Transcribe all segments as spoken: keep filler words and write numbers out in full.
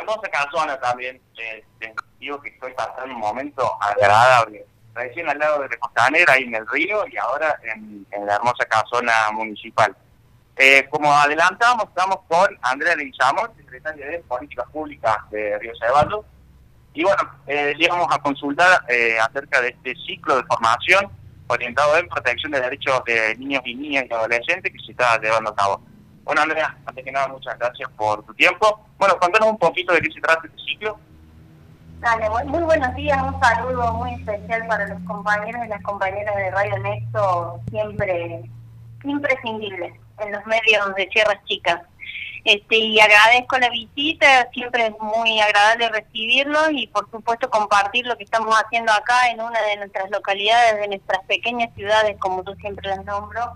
hermosa casona también, eh, les digo que estoy pasando un momento agradable. Recién al lado de la Costanera, ahí en el río, y ahora en, en la hermosa casona municipal. Eh, como adelantábamos, estamos con Andrea Leguizamón, secretaria de Políticas Públicas de Río Ceballos. Y bueno, eh, íbamos a consultar eh, acerca de este ciclo de formación orientado en protección de derechos de niños y niñas y adolescentes que se está llevando a cabo. Bueno, Andrea, antes que nada, muchas gracias por tu tiempo. Bueno, contanos un poquito de qué se trata este ciclo. Dale, muy buenos días, un saludo muy especial para los compañeros y las compañeras de Radio Nexo, siempre imprescindibles en los medios de Sierras Chicas. Este, y agradezco la visita, siempre es muy agradable recibirlos y por supuesto compartir lo que estamos haciendo acá en una de nuestras localidades, de nuestras pequeñas ciudades, como tú siempre las nombro,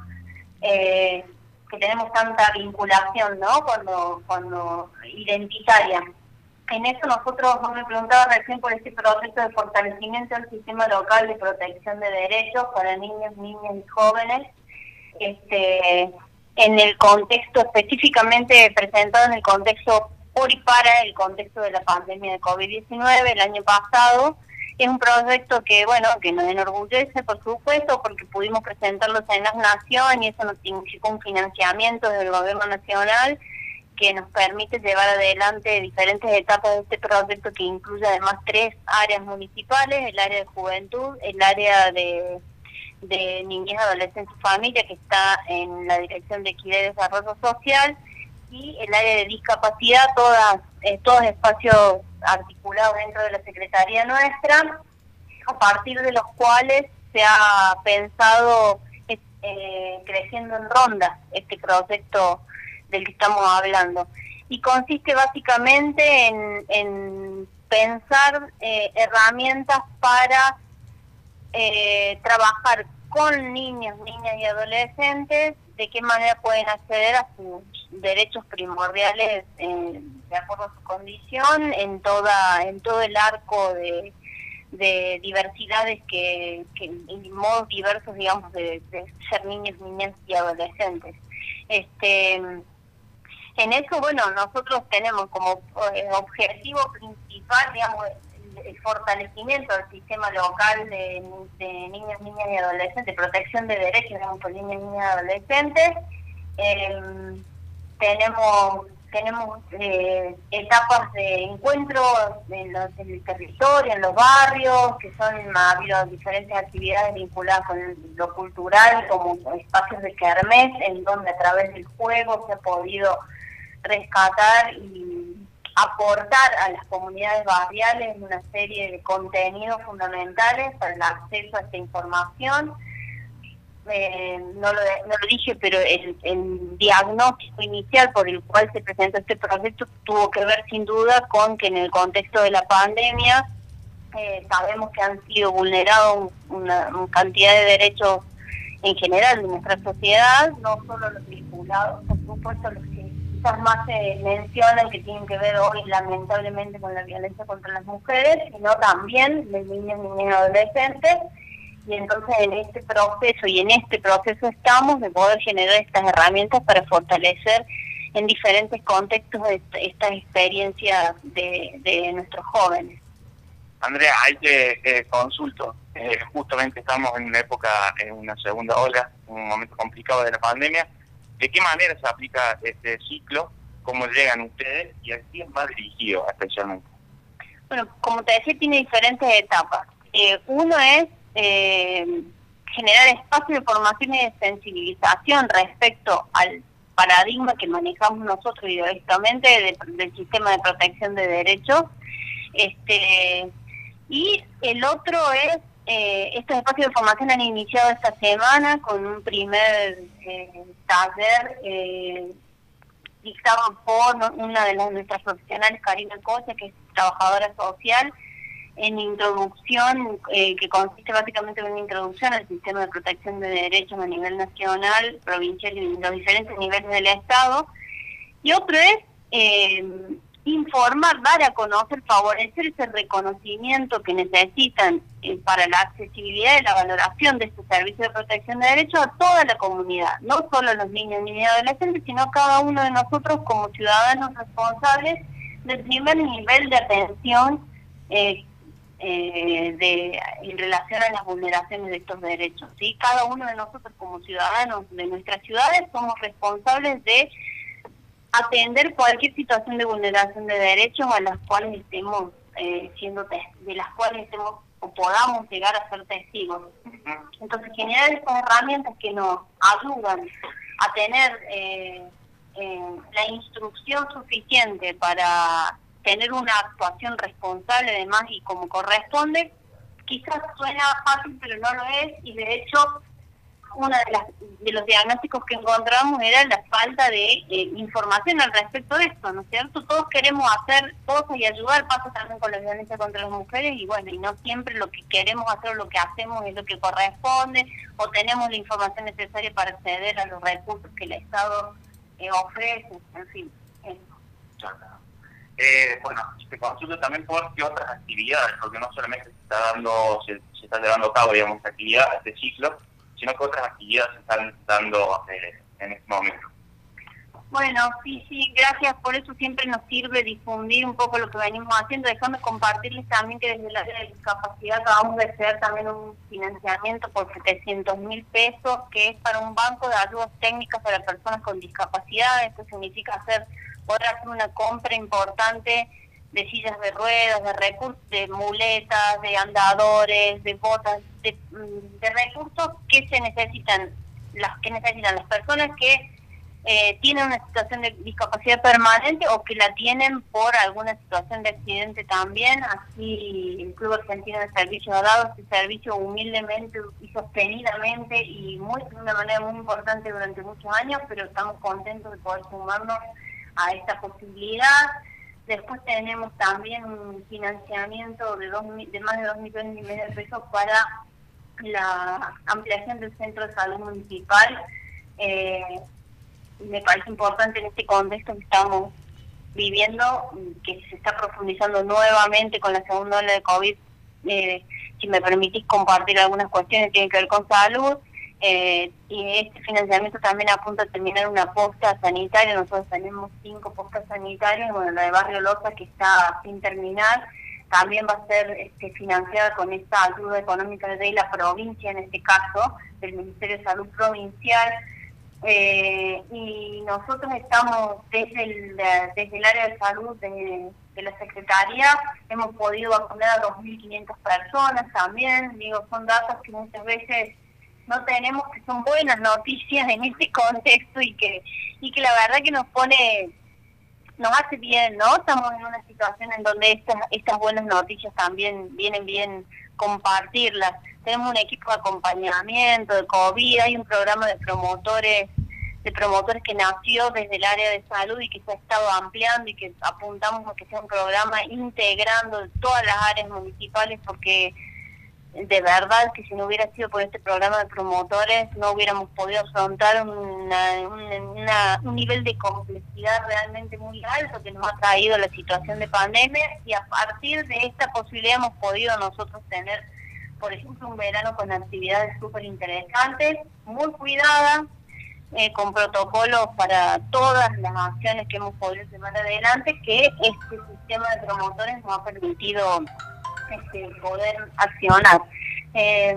eh, que tenemos tanta vinculación, ¿no? Cuando, cuando identitaria. En eso nosotros, me preguntaba recién por este proceso de fortalecimiento del sistema local de protección de derechos para niños, niñas y jóvenes, este, en el contexto específicamente presentado en el contexto por y para el contexto de la pandemia de COVID diecinueve el año pasado. Es un proyecto que, bueno, que nos enorgullece, por supuesto, porque pudimos presentarlo en la Nación y eso nos significó un financiamiento del gobierno nacional que nos permite llevar adelante diferentes etapas de este proyecto que incluye además tres áreas municipales, el área de juventud, el área de, de niñez, adolescencia y familia, que está en la Dirección de Equidad y Desarrollo Social, y el área de discapacidad, todas, eh, todos espacios articulados dentro de la Secretaría nuestra, a partir de los cuales se ha pensado eh, creciendo en ronda este proyecto del que estamos hablando. Y consiste básicamente en, en pensar eh, herramientas para eh, trabajar con niños, niñas y adolescentes, de qué manera pueden acceder a sus derechos primordiales eh, de acuerdo a su condición en toda en todo el arco de, de diversidades que, que en modos diversos, digamos, de, de ser niños, niñas y adolescentes. Este En eso, bueno, nosotros tenemos como eh, objetivo principal, digamos, el, el fortalecimiento del sistema local de, de niños, niñas y adolescentes, de protección de derechos, digamos, por niños, niñas y adolescentes. Eh, tenemos tenemos eh, etapas de encuentro en, los, en el territorio, en los barrios, que son, ha habido diferentes actividades vinculadas con lo cultural, como espacios de kermés, en donde a través del juego se ha podido rescatar y aportar a las comunidades barriales una serie de contenidos fundamentales para el acceso a esta información. Eh, no, lo, no lo dije, pero el, el diagnóstico inicial por el cual se presentó este proyecto tuvo que ver sin duda con que en el contexto de la pandemia eh, sabemos que han sido vulnerados una, una cantidad de derechos en general de nuestra sociedad, no solo los vinculados, por supuesto los que quizás más se mencionan, que tienen que ver hoy lamentablemente con la violencia contra las mujeres, sino también de niños, niñas y adolescentes. Y entonces en este proceso y en este proceso estamos de poder generar estas herramientas para fortalecer en diferentes contextos esta, estas experiencias de, de nuestros jóvenes. Andrea, ahí te eh, consulto. Eh, justamente estamos en una época, en una segunda ola, un momento complicado de la pandemia. ¿De qué manera se aplica este ciclo? ¿Cómo llegan ustedes? ¿Y a quién va dirigido especialmente? Bueno, como te decía, tiene diferentes etapas. Eh, uno es eh, generar espacios de formación y de sensibilización respecto al paradigma que manejamos nosotros ideológicamente de, del sistema de protección de derechos. Este, y el otro es, eh, estos espacios de formación han iniciado esta semana con un primer eh, taller eh, dictado por una de las, nuestras profesionales, Karina Coche, que es trabajadora social, en introducción, eh, que consiste básicamente en una introducción al sistema de protección de derechos a nivel nacional, provincial y en los diferentes niveles del Estado. Y otro es eh, informar, dar a conocer, favorecer ese reconocimiento que necesitan eh, para la accesibilidad y la valoración de este servicio de protección de derechos a toda la comunidad, no solo a los niños, niñas y adolescentes, sino a cada uno de nosotros como ciudadanos responsables del primer nivel de atención eh, eh, de, en relación a las vulneraciones de estos derechos, ¿sí? Cada uno de nosotros como ciudadanos de nuestras ciudades somos responsables de atender cualquier situación de vulneración de derechos a las cuales estemos eh, siendo de las cuales estemos o podamos llegar a ser testigos. Entonces, generar estas herramientas que nos ayudan a tener eh, eh, la instrucción suficiente para tener una actuación responsable además y como corresponde, quizás suena fácil pero no lo es, y de hecho uno de, las, de los diagnósticos que encontramos era la falta de eh, información al respecto de esto, ¿no es cierto? Todos queremos hacer cosas y ayudar, pasa también con la violencia contra las mujeres, y bueno, y no siempre lo que queremos hacer o lo que hacemos es lo que corresponde, o tenemos la información necesaria para acceder a los recursos que el Estado eh, ofrece, en fin. Eso. Eh, bueno, te consulto también por qué otras actividades, porque no solamente se está dando, se, se está llevando a cabo, digamos, esta actividad, este ciclo, sino que otras actividades se están dando eh, en este momento. Bueno, sí, sí, gracias, por eso siempre nos sirve difundir un poco lo que venimos haciendo. Déjame compartirles también que desde el área de discapacidad acabamos de hacer también un financiamiento por setecientos mil pesos, que es para un banco de ayudas técnicas para personas con discapacidad. Esto significa hacer poder hacer una compra importante de sillas de ruedas, de recursos, de muletas, de andadores, de botas, de, de recursos que se necesitan, las que necesitan las personas que eh, tienen una situación de discapacidad permanente o que la tienen por alguna situación de accidente también. Así el Club Argentino de Servicios ha dado este servicio humildemente y sostenidamente y muy, de una manera muy importante durante muchos años, pero estamos contentos de poder sumarnos a esta posibilidad. Después tenemos también un financiamiento de, dos, de más de dos millones y medio de pesos para la ampliación del centro de salud municipal. Eh, me parece importante en este contexto que estamos viviendo, que se está profundizando nuevamente con la segunda ola de COVID. Eh, si me permitís compartir algunas cuestiones que tienen que ver con salud. Eh, y este financiamiento también apunta a terminar una posta sanitaria. Nosotros tenemos cinco postas sanitarias, bueno, la de Barrio Loza que está sin terminar, también va a ser este, financiada con esta ayuda económica de la provincia, en este caso, del Ministerio de Salud Provincial. Eh, y nosotros estamos desde el, desde el área de salud de, de la Secretaría, hemos podido vacunar a dos mil quinientas personas también. Digo, son datos que muchas veces no tenemos, que son buenas noticias en este contexto y que y que la verdad que nos pone, nos hace bien, ¿no? Estamos en una situación en donde estas estas buenas noticias también vienen bien compartirlas. Tenemos un equipo de acompañamiento de COVID, hay un programa de promotores de promotores que nació desde el área de salud y que se ha estado ampliando y que apuntamos a que sea un programa integrando todas las áreas municipales, porque de verdad que si no hubiera sido por este programa de promotores no hubiéramos podido afrontar una, una, una, un nivel de complejidad realmente muy alto que nos ha traído la situación de pandemia, y a partir de esta posibilidad hemos podido nosotros tener, por ejemplo, un verano con actividades súper interesantes, muy cuidadas, eh, con protocolos para todas las acciones que hemos podido llevar adelante, que este sistema de promotores nos ha permitido Este, poder accionar. Eh,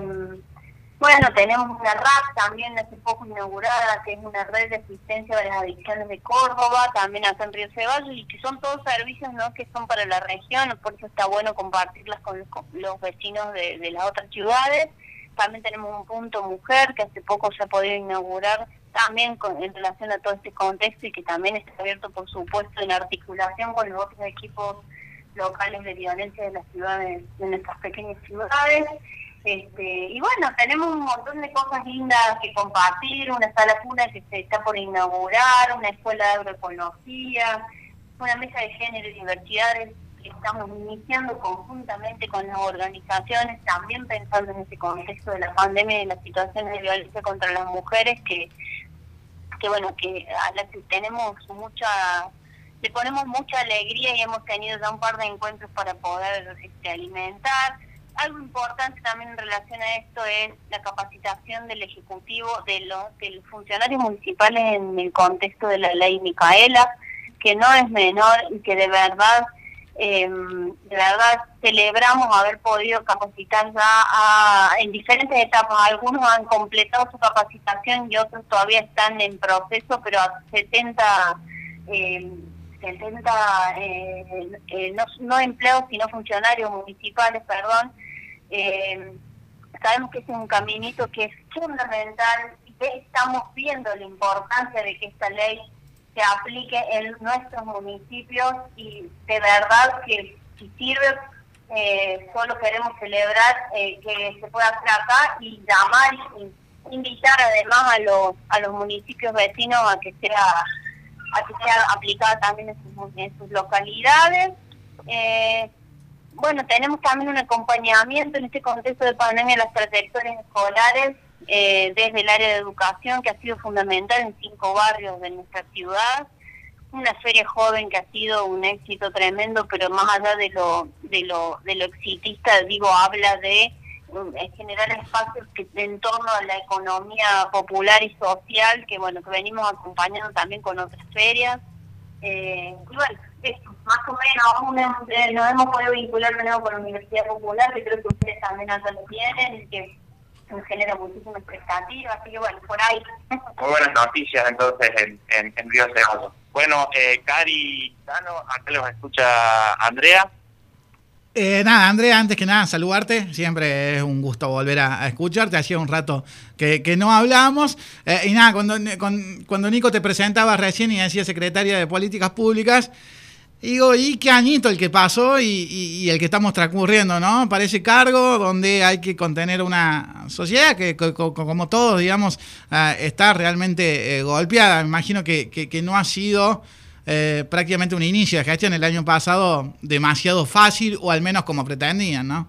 bueno, tenemos una R A C también hace poco inaugurada, que es una red de asistencia de las adicciones de Córdoba, también acá en Río Ceballos, y que son todos servicios, ¿no?, que son para la región, por eso está bueno compartirlas con los, con los vecinos de, de las otras ciudades. También tenemos un punto mujer que hace poco se ha podido inaugurar también con, en relación a todo este contexto, y que también está abierto, por supuesto, en articulación con los otros equipos locales de violencia de las ciudades, de nuestras pequeñas ciudades. Este, y bueno, tenemos un montón de cosas lindas que compartir, una sala cuna que se está por inaugurar, una escuela de agroecología, una mesa de género y diversidades que estamos iniciando conjuntamente con las organizaciones, también pensando en este contexto de la pandemia y las situaciones de violencia contra las mujeres, que, que bueno, que a las que tenemos mucha... le ponemos mucha alegría y hemos tenido ya un par de encuentros para poder este, alimentar. Algo importante también en relación a esto es la capacitación del Ejecutivo, de los, de los funcionarios municipales en el contexto de la ley Micaela, que no es menor y que de verdad, eh, de verdad celebramos haber podido capacitar ya a, en diferentes etapas. Algunos han completado su capacitación y otros todavía están en proceso, pero a setenta, eh, setenta eh, eh, no, no empleados sino funcionarios municipales, perdón. Eh, sabemos que ese es un caminito que es fundamental y que estamos viendo la importancia de que esta ley se aplique en nuestros municipios, y de verdad que si sirve, eh, solo queremos celebrar eh, que se pueda hacer acá y llamar y invitar además a los a los municipios vecinos a que sea a que sea aplicada también en sus, en sus localidades. Eh, bueno, tenemos también un acompañamiento en este contexto de pandemia de las trayectorias escolares, Eh, desde el área de educación, que ha sido fundamental en cinco barrios de nuestra ciudad, una feria joven que ha sido un éxito tremendo, pero más allá de lo de lo de lo exitista, digo, habla de um, generar espacios que en torno a la economía popular y social, que bueno, que venimos acompañando también con otras ferias. Eh, y bueno, eso, más o menos aún hemos, eh, nos hemos podido vincular de nuevo con la Universidad Popular, que creo que ustedes también allá lo tienen, que nos genera muchísima expectativa, así que bueno, por ahí. Muy buenas noticias entonces en, en, en Río Ceballos. Bueno, eh, Cari, Tano, acá los escucha Andrea. Eh, nada, Andrea, antes que nada, saludarte. Siempre es un gusto volver a, a escucharte. Hacía un rato que, que no hablábamos. Eh, y nada, cuando, con, cuando Nico te presentaba recién y decía secretaria de Políticas Públicas, digo, y qué añito el que pasó y, y, y el que estamos transcurriendo, ¿no? Para ese cargo donde hay que contener una sociedad que, que, que como todos, digamos, uh, está realmente eh, golpeada. Me imagino que, que, que no ha sido eh, prácticamente un inicio de gestión el año pasado demasiado fácil, o al menos como pretendían, ¿no?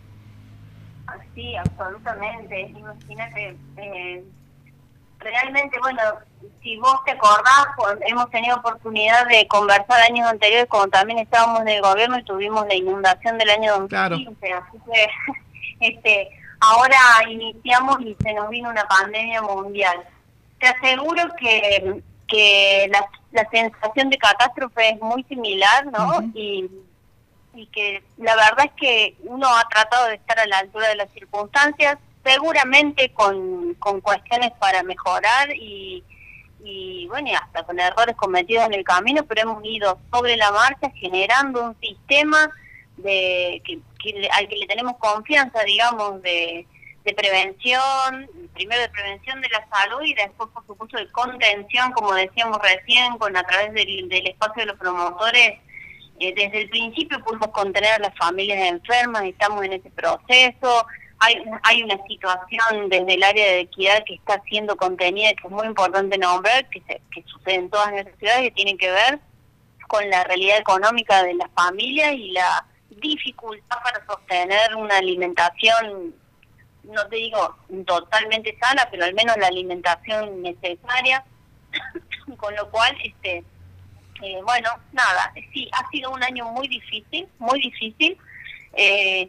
Sí, absolutamente. Imagínate, eh, realmente, bueno, si vos te acordás, hemos tenido oportunidad de conversar años anteriores cuando también estábamos en el gobierno y tuvimos la inundación del año dos mil quince, claro. Así que este, ahora iniciamos y se nos vino una pandemia mundial. Te aseguro que, que la, la sensación de catástrofe es muy similar, ¿no? Uh-huh. y, y que la verdad es que uno ha tratado de estar a la altura de las circunstancias, seguramente con, con cuestiones para mejorar y, y bueno, y hasta con errores cometidos en el camino, pero hemos ido sobre la marcha generando un sistema de que, que al que le tenemos confianza, digamos, de, de prevención, primero de prevención de la salud y después, por supuesto, de contención, como decíamos recién, con a través del, del espacio de los promotores. Eh, desde el principio pudimos contener a las familias enfermas, estamos en ese proceso. Hay, hay una situación desde el área de equidad que está siendo contenida, que es muy importante nombrar, que, se, que sucede en todas nuestras ciudades, que tiene que ver con la realidad económica de las familias y la dificultad para sostener una alimentación, no te digo totalmente sana, pero al menos la alimentación necesaria, con lo cual, este eh, bueno, nada, sí, ha sido un año muy difícil, muy difícil, eh,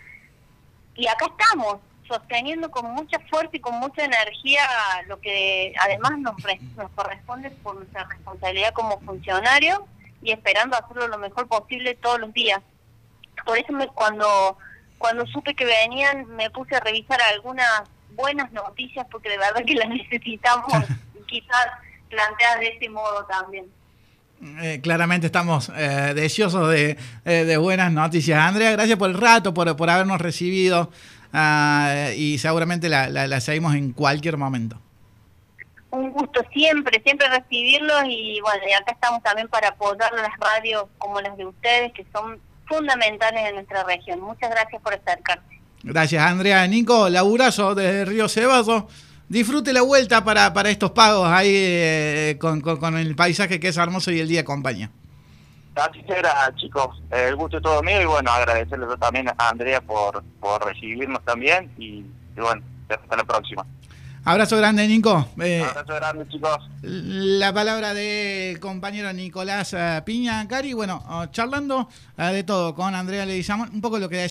y acá estamos, sosteniendo con mucha fuerza y con mucha energía lo que además nos, re, nos corresponde por nuestra responsabilidad como funcionarios y esperando hacerlo lo mejor posible todos los días. Por eso me, cuando cuando supe que venían me puse a revisar algunas buenas noticias porque de verdad que las necesitamos quizás planteadas de este modo también. Eh, claramente estamos eh, deseosos de, eh, de buenas noticias. Andrea, gracias por el rato, por, por habernos recibido uh, y seguramente la, la, la seguimos en cualquier momento. Un gusto siempre, siempre recibirlos y bueno, y acá estamos también para apoyar las radios como las de ustedes que son fundamentales en nuestra región. Muchas gracias por acercarse. Gracias, Andrea. Nico, laburazo desde Río Ceballos. Disfrute la vuelta para, para estos pagos ahí eh, con, con, con el paisaje que es hermoso y el día acompaña. Así será, chicos. El gusto es todo mío y bueno, agradecerle también a Andrea por, por recibirnos también y, y bueno, hasta la próxima. Abrazo grande, Nico. Eh, Abrazo grande, chicos. La palabra del compañero Nicolás uh, Piña, Cari. Bueno, uh, charlando uh, de todo con Andrea Leguizamón, un poco lo que decía.